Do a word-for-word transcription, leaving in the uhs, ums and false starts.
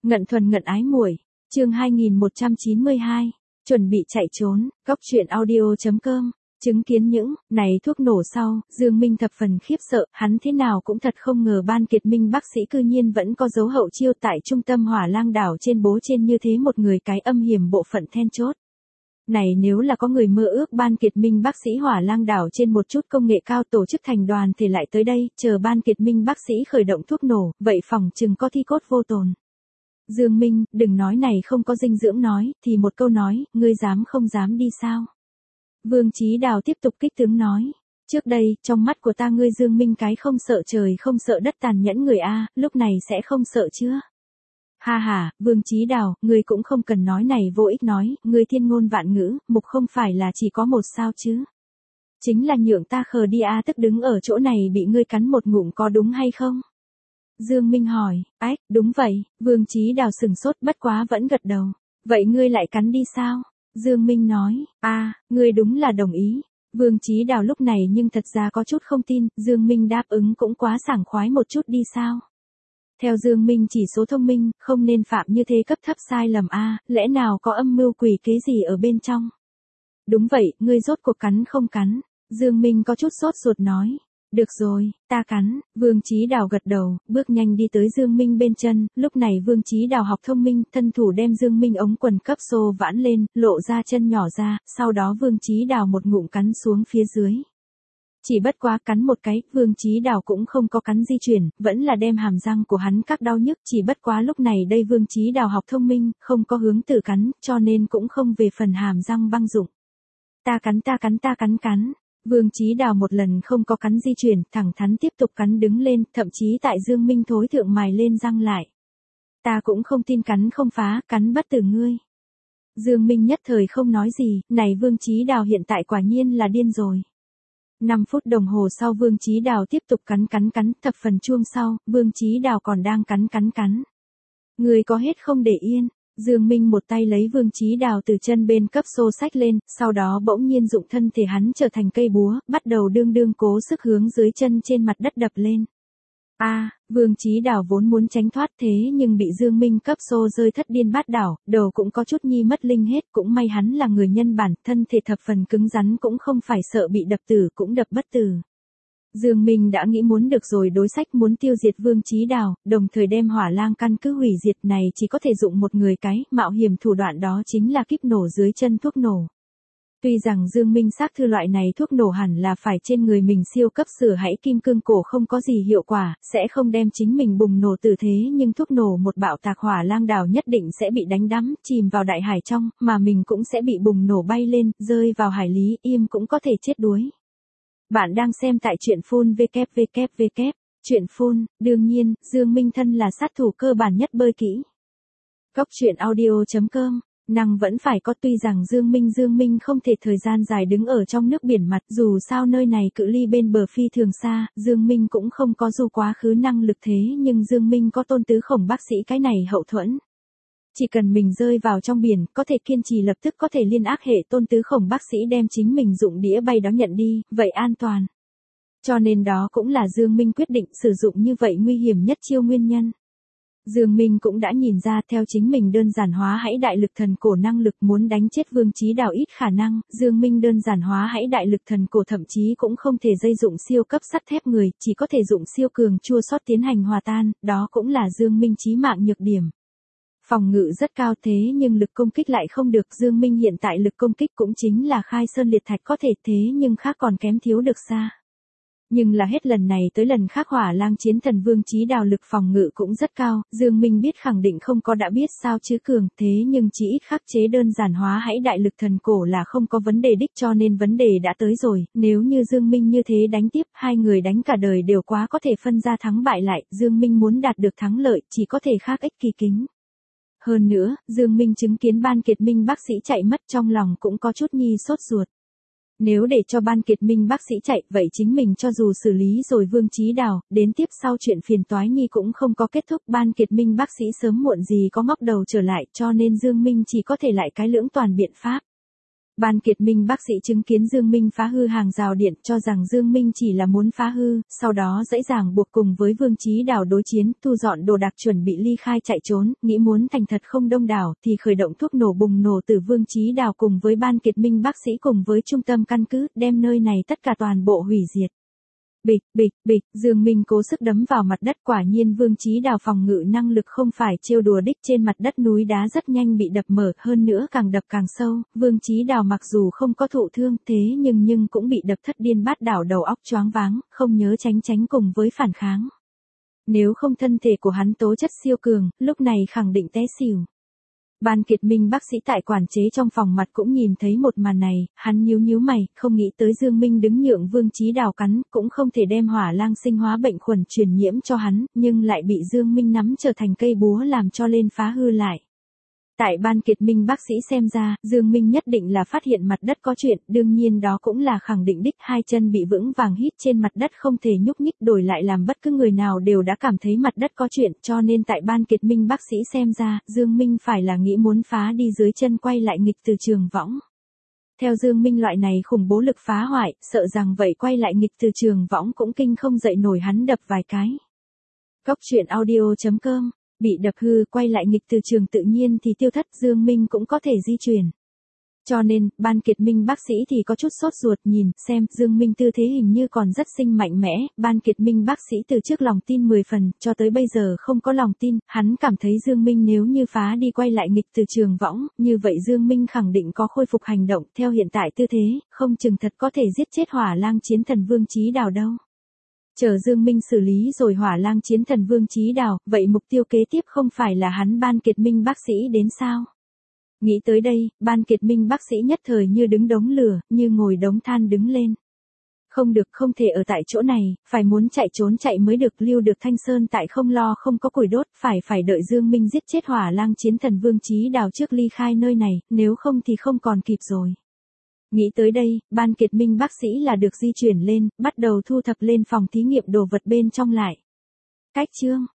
Ngận thuần ngận ái muội, chương hai nghìn một trăm chín mươi hai, chuẩn bị chạy trốn, góc truyện audio.com, chứng kiến những này thuốc nổ sau, Dương Minh thập phần khiếp sợ, hắn thế nào cũng thật không ngờ Ban Kiệt Minh bác sĩ cư nhiên vẫn có dấu hậu chiêu tại trung tâm Hỏa Lang đảo trên bố trên như thế một người cái âm hiểm bộ phận then chốt. Này nếu là có người mơ ước Ban Kiệt Minh bác sĩ Hỏa Lang đảo trên một chút công nghệ cao tổ chức thành đoàn thì lại tới đây, chờ Ban Kiệt Minh bác sĩ khởi động thuốc nổ, vậy phòng chừng có thi cốt vô tồn. Dương Minh, đừng nói này không có dinh dưỡng nói, thì một câu nói, ngươi dám không dám đi sao? Vương Chí Đào tiếp tục kích tướng nói. Trước đây, trong mắt của ta ngươi Dương Minh cái không sợ trời không sợ đất tàn nhẫn người A, lúc này sẽ không sợ chưa? Ha ha, Vương Chí Đào, ngươi cũng không cần nói này vô ích nói, ngươi thiên ngôn vạn ngữ, mục không phải là chỉ có một sao chứ? Chính là nhượng ta khờ đi A tức đứng ở chỗ này bị ngươi cắn một ngụm có đúng hay không? Dương Minh hỏi, ách, đúng vậy, Vương Chí Đào sừng sốt bất quá vẫn gật đầu. Vậy ngươi lại cắn đi sao? Dương Minh nói, a, à, ngươi đúng là đồng ý. Vương Chí Đào lúc này nhưng thật ra có chút không tin, Dương Minh đáp ứng cũng quá sảng khoái một chút đi sao? Theo Dương Minh chỉ số thông minh, không nên phạm như thế cấp thấp sai lầm a, à, lẽ nào có âm mưu quỷ kế gì ở bên trong? Đúng vậy, ngươi rốt cuộc cắn không cắn? Dương Minh có chút sốt ruột nói. Được rồi, ta cắn, Vương Chí Đào gật đầu, bước nhanh đi tới Dương Minh bên chân, lúc này Vương Chí Đào học thông minh, thân thủ đem Dương Minh ống quần cấp xô vãn lên, lộ ra chân nhỏ ra, sau đó Vương Chí Đào một ngụm cắn xuống phía dưới. Chỉ bất quá cắn một cái, Vương Chí Đào cũng không có cắn di chuyển, vẫn là đem hàm răng của hắn các đau nhức, chỉ bất quá lúc này đây Vương Chí Đào học thông minh, không có hướng tử cắn, cho nên cũng không về phần hàm răng băng dụng. Ta cắn ta cắn ta cắn cắn. Vương Chí Đào một lần không có cắn di chuyển, thẳng thắn tiếp tục cắn đứng lên, thậm chí tại Dương Minh thối thượng mài lên răng lại. Ta cũng không tin cắn không phá, cắn bất tử ngươi. Dương Minh nhất thời không nói gì, này Vương Chí Đào hiện tại quả nhiên là điên rồi. năm phút đồng hồ sau Vương Chí Đào tiếp tục cắn cắn cắn, thập phần chuông sau, Vương Chí Đào còn đang cắn cắn cắn. Ngươi có hết không để yên. Dương Minh một tay lấy Vương Chí Đào từ chân bên cấp xô sách lên, sau đó bỗng nhiên dụng thân thể hắn trở thành cây búa, bắt đầu đương đương cố sức hướng dưới chân trên mặt đất đập lên. A, à, Vương Chí Đào vốn muốn tránh thoát thế nhưng bị Dương Minh cấp xô rơi thất điên bát đảo, đầu cũng có chút nhi mất linh hết, cũng may hắn là người nhân bản, thân thể thập phần cứng rắn cũng không phải sợ bị đập tử cũng đập bất tử. Dương Minh đã nghĩ muốn được rồi đối sách muốn tiêu diệt Vương Chí Đào, đồng thời đem Hỏa Lang căn cứ hủy diệt này chỉ có thể dụng một người cái, mạo hiểm thủ đoạn đó chính là kíp nổ dưới chân thuốc nổ. Tuy rằng Dương Minh xác thư loại này thuốc nổ hẳn là phải trên người mình siêu cấp sửa hãy kim cương cổ không có gì hiệu quả, sẽ không đem chính mình bùng nổ tử thế nhưng thuốc nổ một bạo tạc Hỏa Lang đảo nhất định sẽ bị đánh đắm, chìm vào đại hải trong, mà mình cũng sẽ bị bùng nổ bay lên, rơi vào hải lý, im cũng có thể chết đuối. Bạn đang xem tại truyện phun vê kép vê kép vê kép, truyện phun, đương nhiên, Dương Minh thân là sát thủ cơ bản nhất bơi kỹ. Góc truyện audio.com, năng vẫn phải có tuy rằng Dương Minh Dương Minh không thể thời gian dài đứng ở trong nước biển mặt dù sao nơi này cự ly bên bờ phi thường xa, Dương Minh cũng không có du quá khứ năng lực thế nhưng Dương Minh có Tôn Tứ Khổng bác sĩ cái này hậu thuẫn. Chỉ cần mình rơi vào trong biển, có thể kiên trì lập tức có thể liên ác hệ Tôn Tứ Khổng bác sĩ đem chính mình dụng đĩa bay đó nhận đi, vậy an toàn. Cho nên đó cũng là Dương Minh quyết định sử dụng như vậy nguy hiểm nhất chiêu nguyên nhân. Dương Minh cũng đã nhìn ra theo chính mình đơn giản hóa hãy đại lực thần cổ năng lực muốn đánh chết Vương Chí Đào ít khả năng, Dương Minh đơn giản hóa hãy đại lực thần cổ thậm chí cũng không thể dây dụng siêu cấp sắt thép người, chỉ có thể dụng siêu cường chua sót tiến hành hòa tan, đó cũng là Dương Minh chí mạng nhược điểm. Phòng ngự rất cao thế nhưng lực công kích lại không được, Dương Minh hiện tại lực công kích cũng chính là khai sơn liệt thạch có thể thế nhưng khác còn kém thiếu được xa. Nhưng là hết lần này tới lần khác Hỏa Lang chiến thần Vương Chí Đào lực phòng ngự cũng rất cao, Dương Minh biết khẳng định không có đã biết sao chứ cường, thế nhưng chỉ ít khắc chế đơn giản hóa hãy đại lực thần cổ là không có vấn đề đích cho nên vấn đề đã tới rồi, nếu như Dương Minh như thế đánh tiếp, hai người đánh cả đời đều quá có thể phân ra thắng bại lại, Dương Minh muốn đạt được thắng lợi chỉ có thể khác ích kỳ kính. Hơn nữa, Dương Minh chứng kiến Ban Kiệt Minh bác sĩ chạy mất trong lòng cũng có chút nhi sốt ruột. Nếu để cho Ban Kiệt Minh bác sĩ chạy, vậy chính mình cho dù xử lý rồi Vương Chí Đào, đến tiếp sau chuyện phiền toái nhi cũng không có kết thúc. Ban Kiệt Minh bác sĩ sớm muộn gì có ngóc đầu trở lại cho nên Dương Minh chỉ có thể lại cái lưỡng toàn biện pháp. Ban Kiệt Minh bác sĩ chứng kiến Dương Minh phá hư hàng rào điện, cho rằng Dương Minh chỉ là muốn phá hư, sau đó dễ dàng buộc cùng với Vương Chí Đào đối chiến, thu dọn đồ đạc chuẩn bị ly khai chạy trốn, nghĩ muốn thành thật không đông đảo, thì khởi động thuốc nổ bùng nổ từ Vương Chí Đào cùng với Ban Kiệt Minh bác sĩ cùng với trung tâm căn cứ, đem nơi này tất cả toàn bộ hủy diệt. Bịch, bịch, bịch, Dương Minh cố sức đấm vào mặt đất, quả nhiên Vương Chí Đào phòng ngự năng lực không phải trêu đùa đích, trên mặt đất núi đá rất nhanh bị đập mở, hơn nữa càng đập càng sâu, Vương Chí Đào mặc dù không có thụ thương, thế nhưng nhưng cũng bị đập thất điên bát đảo, đầu óc choáng váng, không nhớ tránh tránh cùng với phản kháng. Nếu không thân thể của hắn tố chất siêu cường, lúc này khẳng định té xỉu. Ban Kiệt Minh bác sĩ tại quản chế trong phòng mặt cũng nhìn thấy một màn này, hắn nhíu nhíu mày, không nghĩ tới Dương Minh đứng nhượng Vương Chí Đào cắn, cũng không thể đem hỏa lang sinh hóa bệnh khuẩn truyền nhiễm cho hắn, nhưng lại bị Dương Minh nắm trở thành cây búa làm cho lên phá hư lại. Tại Ban Kiệt Minh bác sĩ xem ra, Dương Minh nhất định là phát hiện mặt đất có chuyện, đương nhiên đó cũng là khẳng định đích, hai chân bị vững vàng hít trên mặt đất không thể nhúc nhích, đổi lại làm bất cứ người nào đều đã cảm thấy mặt đất có chuyện, cho nên tại Ban Kiệt Minh bác sĩ xem ra, Dương Minh phải là nghĩ muốn phá đi dưới chân quay lại nghịch từ trường võng. Theo Dương Minh loại này khủng bố lực phá hoại, sợ rằng vậy quay lại nghịch từ trường võng cũng kinh không dậy nổi hắn đập vài cái. Góc truyện audio chấm com Bị đập hư, quay lại nghịch từ trường tự nhiên thì tiêu thất, Dương Minh cũng có thể di chuyển. Cho nên, Ban Kiệt Minh bác sĩ thì có chút sốt ruột, nhìn, xem, Dương Minh tư thế hình như còn rất sinh mạnh mẽ, Ban Kiệt Minh bác sĩ từ trước lòng tin mười phần, cho tới bây giờ không có lòng tin, hắn cảm thấy Dương Minh nếu như phá đi quay lại nghịch từ trường võng, như vậy Dương Minh khẳng định có khôi phục hành động, theo hiện tại tư thế, không chừng thật có thể giết chết hỏa lang chiến thần Vương Chí Đào đâu. Chờ Dương Minh xử lý rồi hỏa lang chiến thần Vương Chí Đào, vậy mục tiêu kế tiếp không phải là hắn Ban Kiệt Minh bác sĩ đến sao? Nghĩ tới đây, Ban Kiệt Minh bác sĩ nhất thời như đứng đống lửa, như ngồi đống than đứng lên. Không được, không thể ở tại chỗ này, phải muốn chạy trốn chạy mới được, lưu được Thanh Sơn tại không lo không có củi đốt, phải phải đợi Dương Minh giết chết hỏa lang chiến thần Vương Chí Đào trước ly khai nơi này, nếu không thì không còn kịp rồi. Nghĩ tới đây, Ban Kiệt Minh bác sĩ là được di chuyển lên, bắt đầu thu thập lên phòng thí nghiệm đồ vật bên trong lại. Cách chương